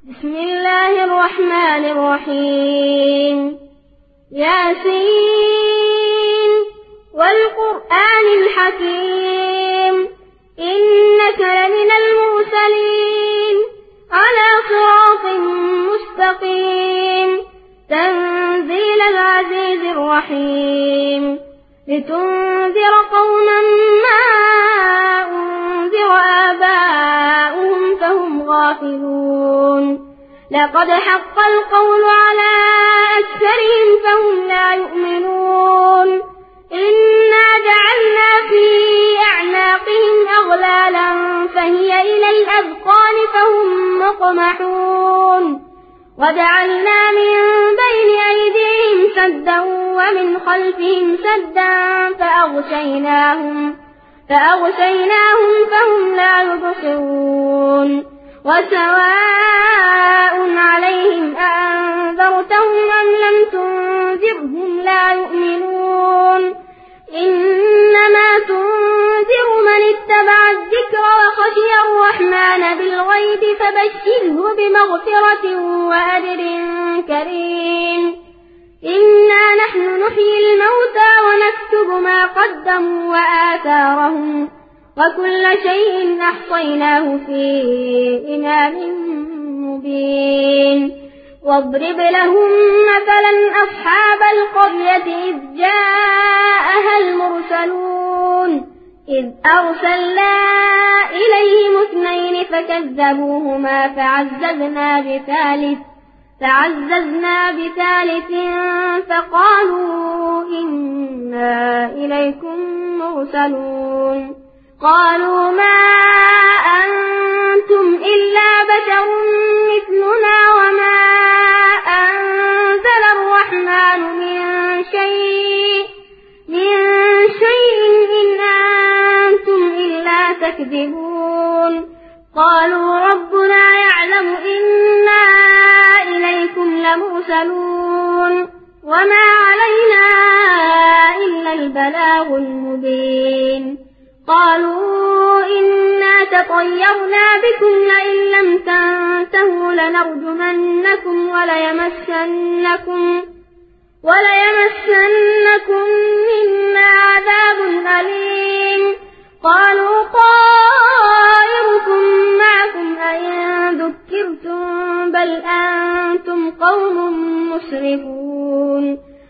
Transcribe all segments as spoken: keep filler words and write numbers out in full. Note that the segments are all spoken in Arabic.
بسم الله الرحمن الرحيم. ياسين والقرآن الحكيم إنك لمن المرسلين على صراط مستقيم تنزيل العزيز الرحيم لتنذر قوما ما أنذر آباؤهم فهم غافلون لقد حق القول على أكثرهم فهم لا يؤمنون إنا جعلنا في أعناقهم أغلالا فهي إلى الأذقان فهم مقمحون وجعلنا من بين أيديهم سدا ومن خلفهم سدا فأغشيناهم فأغشيناهم فهم لا يبصرون وسواء عليهم أأنذرتهم أم لم تنذرهم لا يؤمنون إنما تنذر من اتبع الذكر وخشي الرحمن بالغيب فبشره بمغفرة وأجر كريم إنا نحن نحيي الموتى ونكتب ما قدموا وآثارهم وكل شيء أحصيناه في إمام مبين واضرب لهم مثلا أصحاب القرية إذ جاءها المرسلون إذ أرسلنا إليهم اثنين فكذبوهما فعززنا بثالث فعززنا بثالث فقالوا إنا إليكم مرسلون قالوا ما أنتم إلا بشر مثلنا وما أنزل الرحمن من شيء من شيء إن أنتم إلا تكذبون قالوا ربنا يعلم إنا إليكم لمرسلون وما علينا إلا البلاغ المبين قالوا إنا تطيرنا بكم لئن لم تنتهوا لنرجمنكم وليمسنكم وليمسنكم منا عذاب أليم قالوا طائركم معكم أئن ذكرتم بل أنتم قوم مسرفون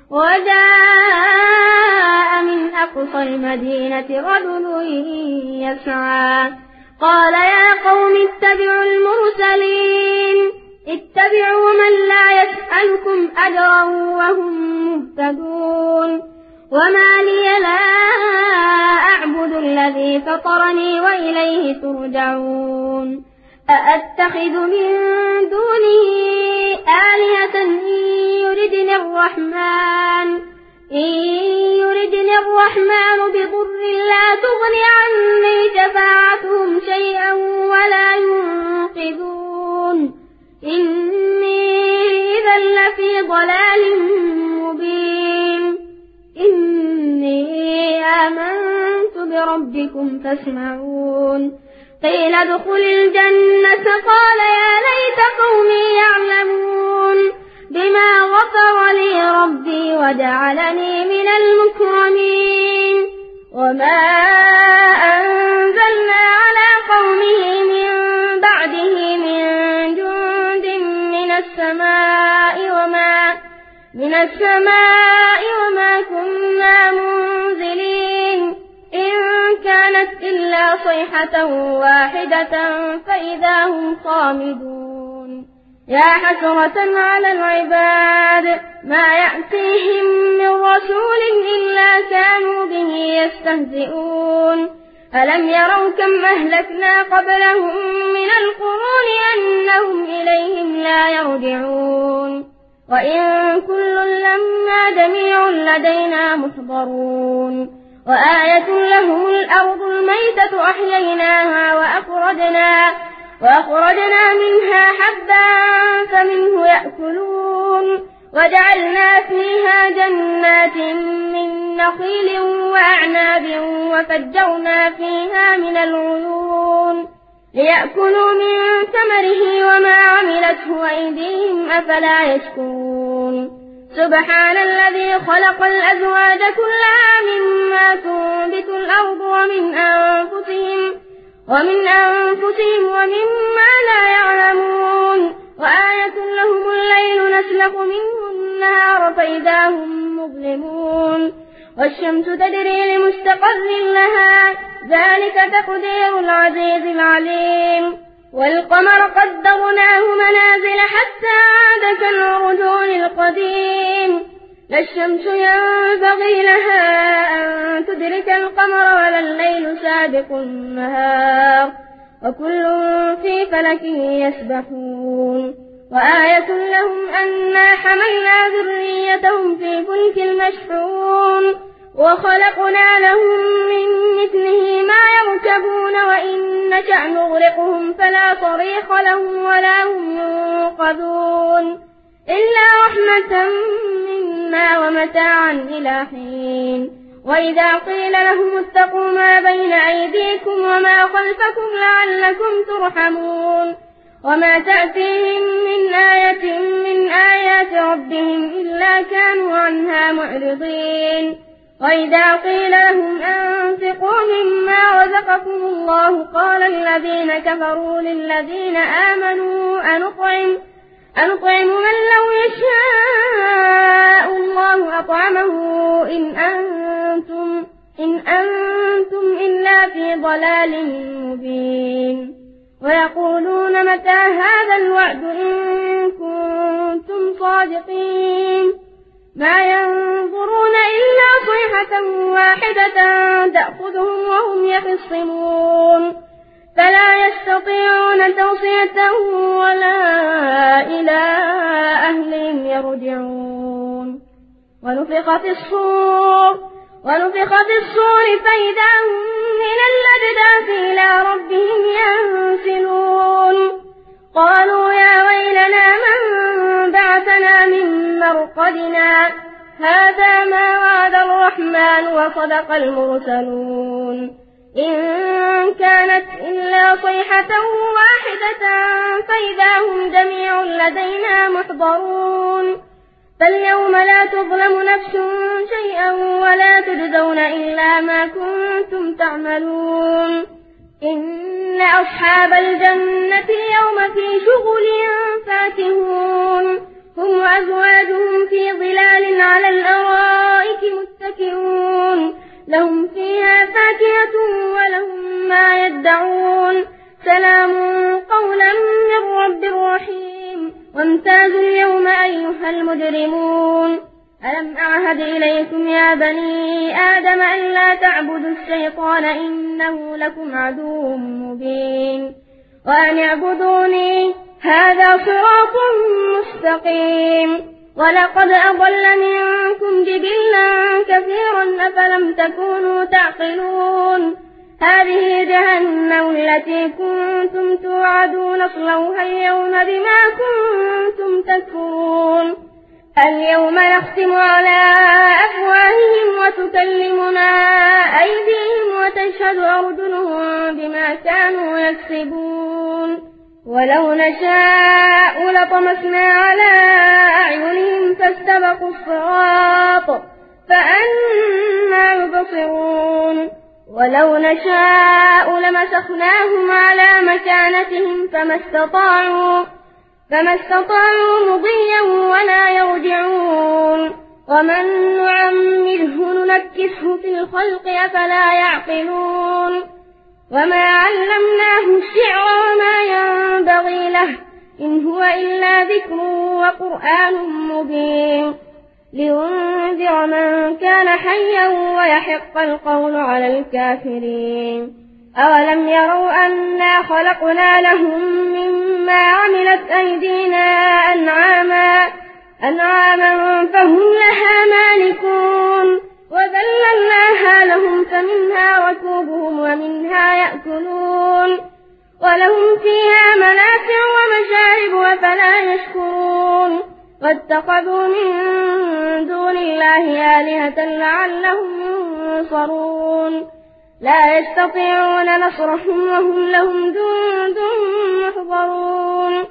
وجاء من أقصى المدينة رجل يسعى قال يا قوم اتبعوا المرسلين اتبعوا من لا يسألكم أجرا وهم مهتدون وما لي لا أعبد الذي فطرني وإليه ترجعون أأتخذ من دونه آلهة إن يردني الرحمن إن يردني الرحمن بضر لا تغني عني شفاعتهم شيئا ولا ينقذون إني إذا لفي ضلال مبين إني آمنت بربكم فاسمعون قيل ادخل الجنة قال يا ليت قومي يعلمون بما غفر لي ربي وجعلني من المكرمين وما أنزلنا على قومه من بعده من جند من السماء وما من السماء وما كنا منزلين إن كانت إلا صيحة واحدة فإذا هم خامدون يا حسرة على العباد ما يأتيهم من رسول إلا كانوا به يستهزئون ألم يروا كم أهلكنا قبلهم من القرون أنهم إليهم لا يرجعون وإن كل لما جميع لدينا محضرون وآية لهم الأرض الميتة أحييناها وأخرجنا وأخرجنا منها حبا فمنه يأكلون وجعلنا فيها جنات من نخيل وأعناب وفجرنا فيها من العيون ليأكلوا من ثمره وما عملته عملته أيديهم أفلا يشكرون سبحان الذي خلق الأزواج كلها مما تنبت الأرض ومن أنفسهم ومن أنفسهم ومما لا يعلمون وآية لهم الليل نسلخ منه النهار فإذا هم مظلمون والشمس تجري لمستقر لها ذلك تقدير العزيز العليم والقمر قدرناه منازل حتى عاد كالعرجون القديم لا الشمس ينبغي لها أن تدرك القمر ولا الليل سابق النهار وكل في فلك يسبحون وآية لهم أنا حملنا ذريتهم في فلك المشحون وخلقنا لهم من مثله ما يركبون وإن نشأ نغرقهم فلا صريخ لهم ولا هم ينقذون إلا رحمة منا ومتاعا إلى حين وإذا قيل لهم اتقوا ما بين أيديكم وما خلفكم لعلكم ترحمون وما تأتيهم من آية من آيات ربهم إلا كانوا عنها معرضين وإذا قيل لهم أنفقوا مما رزقكم الله قال الذين كفروا للذين آمنوا أنطعم أنطعم من لو يشاء الله أطعمه إن أنتم, إن أنتم إلا في ضلال مبين ويقولون متى هذا الوعد إن كنتم صادقين ما ينظرون إلا صيحة واحدة تأخذهم وهم يخصمون فلا يستطيعون توصية ولا إلى أهلهم يرجعون ونفخ في الصور ونفخ في الصور فإذا هم من الأجداث إلى ربهم ينسلون قالوا يا ويلنا من بعثنا من مرقدنا هذا ما وعد الرحمن وصدق المرسلون إن كانت إلا صيحة واحدة فإذا هم جميع لدينا محضرون فاليوم لا تظلم نفس شيئا ولا تجزون إلا ما كنتم تعملون إن أصحاب الجنة اليوم في شغل فاكهون هم وأزواجهم في ظلال على الأرائك متكئون لهم فيها فاكهة ولهم ما يدعون سلام قولا من رب رحيم وامتازوا اليوم أيها المجرمون ألم أعهد إليكم يا بني آدم أن لا تعبدوا الشيطان إنه لكم عدو مبين وأن اعبدوني هذا صراط مستقيم ولقد أضل منكم جبلا كثيرا أفلم تكونوا تعقلون هذه جهنم التي كنتم توعدون اصلوها اليوم بما كنتم تكفرون اليوم نختم على أفواههم وتكلمنا أيديهم وتشهد أرجلهم بما كانوا يكسبون ولو نشاء لطمسنا على أعينهم فاستبقوا الصراط فأنى يبصرون ولو نشاء لمسخناهم على مكانتهم فما استطاعوا فما استطاعوا مضيا ولا يرجعون ومن نعمره ننكسه في الخلق أفلا يعقلون وما علمناه الشعر وما ينبغي له إن هو إلا ذكر وقرآن مبين لينذر من كان حيا ويحق القول على الكافرين أولم يروا أنا خلقنا لهم مما عملت أيدينا أنعاما أنعاما فهم لها مالكون وذللناها لهم فمنها ركوبهم ومنها يأكلون ولهم فيها منافع ومشارب وفلا يشكرون واتخذوا من دون الله آلهة لعلهم ينصرون لا يستطيعون نصرهم وهم لهم جند محضرون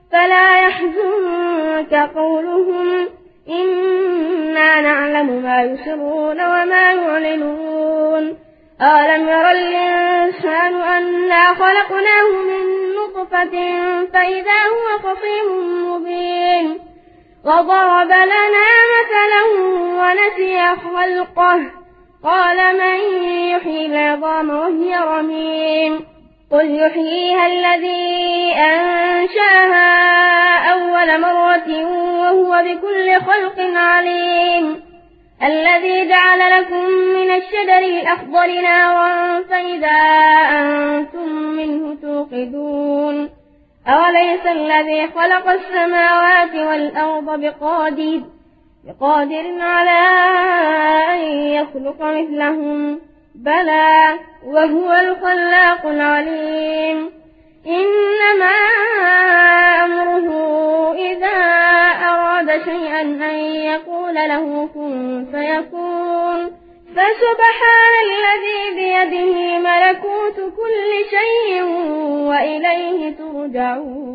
فلا يحزنك قولهم إنا نعلم ما يسرون وما يعلنون أولم ير الإنسان أنا خلقناه من نطفة فإذا هو خصيم مبين وضرب لنا مثلا ونسي خلقه قال من يحيي العظام وهي رميم قل يحييها الذي أنشأها أول مرة وهو بكل خلق عليم الذي جعل لكم من الشجر الأخضر نارا فإذا أنتم منه توقدون أوليس الذي خلق السماوات والأرض بقادر بقادر على أن يخلق مثلهم بلى وهو الخلاق العليم إنما أمره إذا أراد شيئا أن يقول له كن فيكون فسبحان الذي بيده ملكوت كل شيء وإليه ترجعون.